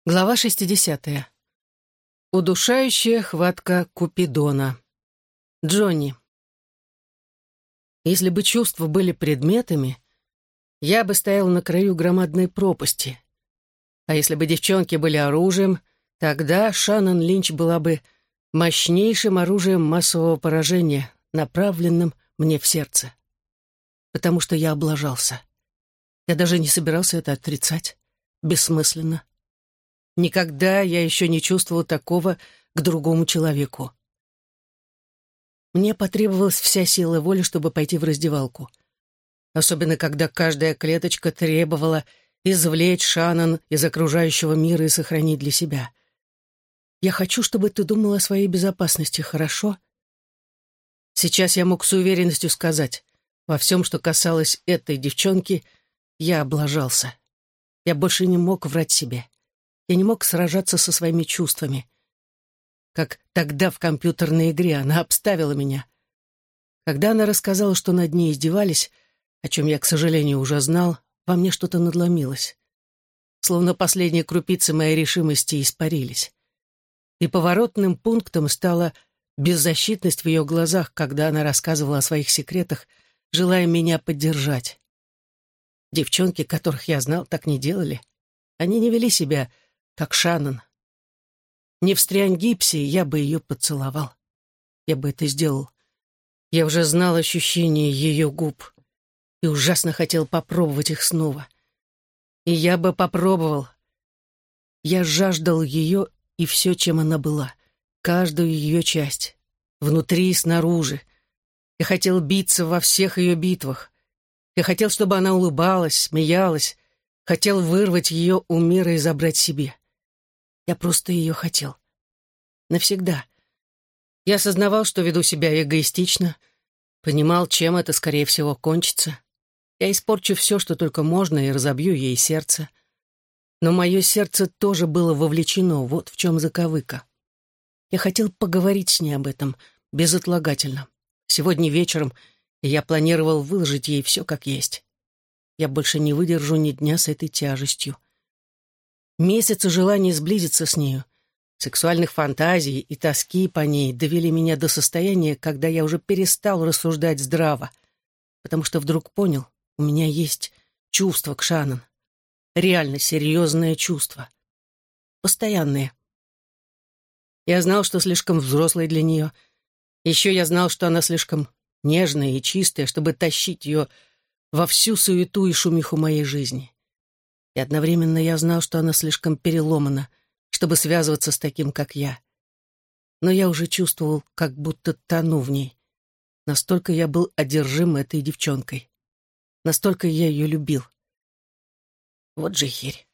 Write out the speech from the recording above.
Глава 60. Удушающая хватка Купидона. Джонни. Если бы чувства были предметами, я бы стоял на краю громадной пропасти. А если бы девчонки были оружием, тогда Шаннон Линч была бы мощнейшим оружием массового поражения, направленным мне в сердце. Потому что я облажался. Я даже не собирался это отрицать. Бессмысленно. Никогда я еще не чувствовал такого к другому человеку. Мне потребовалась вся сила воли, чтобы пойти в раздевалку. Особенно, когда каждая клеточка требовала извлечь Шаннон из окружающего мира и сохранить для себя. «Я хочу, чтобы ты думал о своей безопасности, хорошо?» Сейчас я мог с уверенностью сказать, во всем, что касалось этой девчонки, я облажался. Я больше не мог врать себе. Я не мог сражаться со своими чувствами. Как тогда в компьютерной игре она обставила меня. Когда она рассказала, что над ней издевались, о чем я, к сожалению, уже знал, во мне что-то надломилось. Словно последние крупицы моей решимости испарились. И поворотным пунктом стала беззащитность в ее глазах, когда она рассказывала о своих секретах, желая меня поддержать. Девчонки, которых я знал, так не делали. Они не вели себя как Шаннон. Не встрянь Гипси, я бы ее поцеловал. Я бы это сделал. Я уже знал ощущение ее губ и ужасно хотел попробовать их снова. И я бы попробовал. Я жаждал ее и все, чем она была, каждую ее часть, внутри и снаружи. Я хотел биться во всех ее битвах. Я хотел, чтобы она улыбалась, смеялась, хотел вырвать ее у мира и забрать себе. Я просто ее хотел. Навсегда. Я осознавал, что веду себя эгоистично, понимал, чем это, скорее всего, кончится. Я испорчу все, что только можно, и разобью ей сердце. Но мое сердце тоже было вовлечено, вот в чем заковыка. Я хотел поговорить с ней об этом, безотлагательно. Сегодня вечером я планировал выложить ей все как есть. Я больше не выдержу ни дня с этой тяжестью. Месяцы желания сблизиться с нею, сексуальных фантазий и тоски по ней довели меня до состояния, когда я уже перестал рассуждать здраво, потому что вдруг понял, у меня есть чувство к Шаннон. Реально серьезное чувство. Постоянное. Я знал, что слишком взрослый для нее. Еще я знал, что она слишком нежная и чистая, чтобы тащить ее во всю суету и шумиху моей жизни. И одновременно я знал, что она слишком переломана, чтобы связываться с таким, как я. Но я уже чувствовал, как будто тону в ней. Настолько я был одержим этой девчонкой. Настолько я ее любил. Вот же херь.